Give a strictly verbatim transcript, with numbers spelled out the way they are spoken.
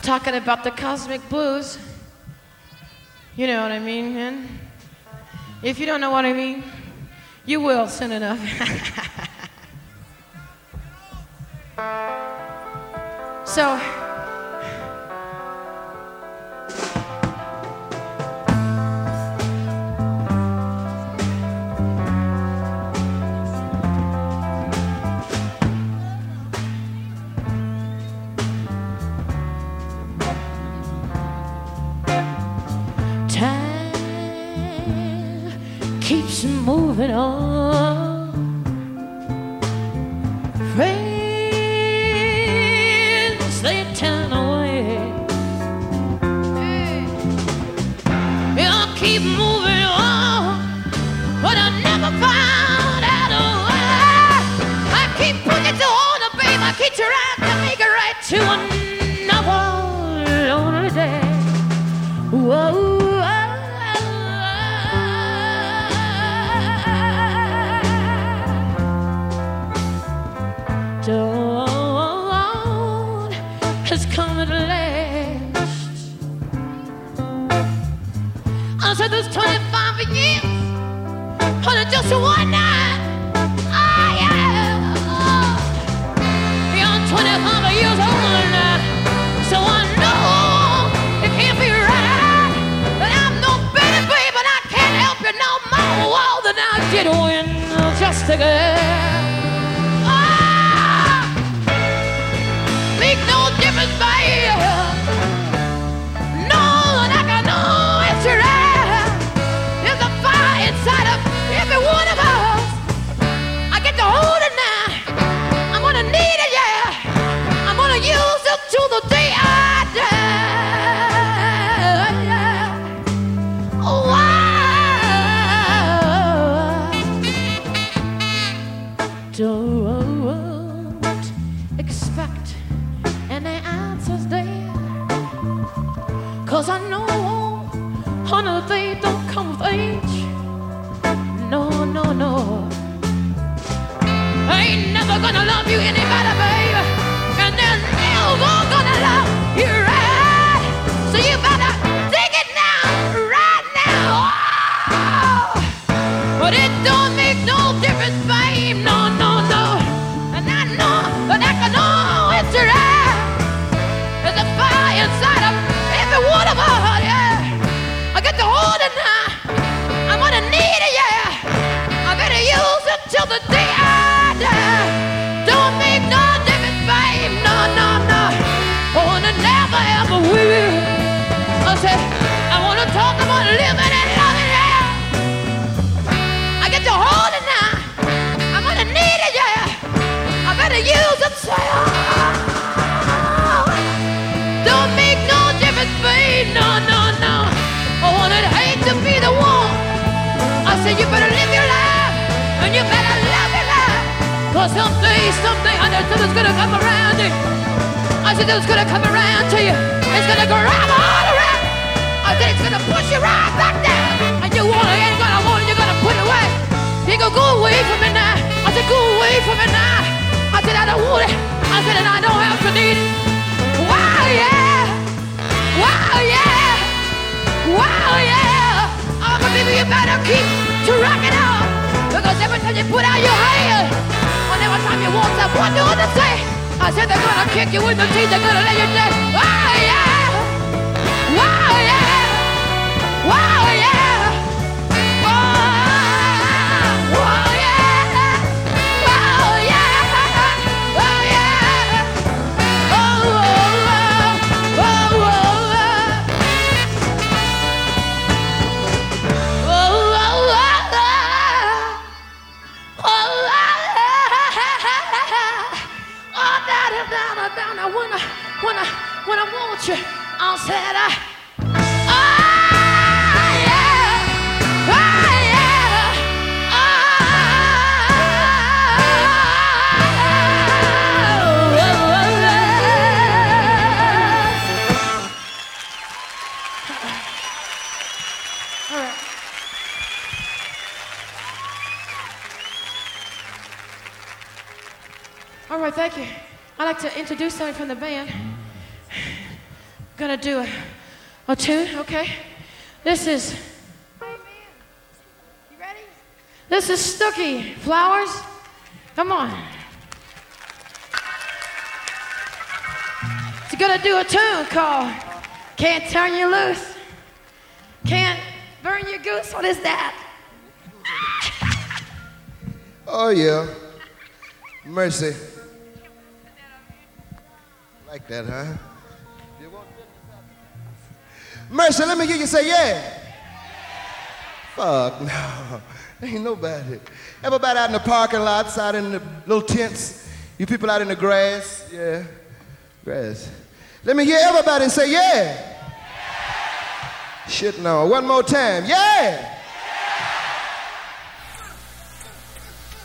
talking about the cosmic blues. You know what I mean, man? If you don't know what I mean, you will soon enough. So, keeps moving on. Friends, they turn away. I'll keep moving on, but I never found out a way. I keep pushing to hold the babe. I keep trying to make it right to another lonely day. Whoa. Dawn has come at last. I said there's twenty-five years, but it's just one night. Oh yeah, you're twenty-five years old now, so I know it can't be right. But I'm no better, babe, and I can't help you no more than I did when just a girl. Don't expect any answers there, 'cause I know, honey, they don't come with age. No, no, no. I ain't never gonna love you any better, baby, and they're never gonna love you right. So you better dig it now, right now. Oh, but it don't make no difference, babe. No, no. But I can know it's right. There's a fire inside of every one of us, yeah. I get to hold it now. I'm gonna need it, yeah. I better use it till the day I die. Don't make no difference, babe. No, no, no. Oh, and it never ever will. I said, I wanna talk about living and loving, yeah. I get to hold it now. I'm gonna need it, yeah. I better use it, say, oh, don't make no difference, babe, no, no, no. Oh, and I'd hate to be the one. I said, you better live your life, and you better love your life, 'cause someday, someday, I know something's gonna come around you. I said, it's gonna come around to you. It's gonna grab all around. I said, it's gonna push you right back down, and you want it, ain't gonna want it, you're gonna put it away. You go, go away from me now. I said, go away from me now. I said, I don't want it. I said, and I don't have to need it. Wow, yeah. Wow, yeah. Wow, yeah. Oh, but baby, you better keep to rock it out, because every time you put out your hand, and every time you want someone new to say, I said, they're gonna kick you in the teeth. They're gonna let you say, wow, yeah. Wow, yeah. Wow, yeah. When I, when I, when I want you, I said, I, oh, yeah, oh, yeah, oh, all right. All right, thank you. I'd like to introduce somebody from the band. Gonna do a, a tune, okay? This is. You ready? This is Stooky Flowers. Come on. It's gonna do a tune called Can't Turn You Loose. Can't burn your goose. What is that? Oh, yeah. Mercy. Like that, huh? Mercy, let me hear you say yeah. Fuck, no. Ain't nobody. Everybody out in the parking lots, out in the little tents. You people out in the grass. Yeah. Grass. Let me hear everybody say yeah. Shit, no. One more time. Yeah.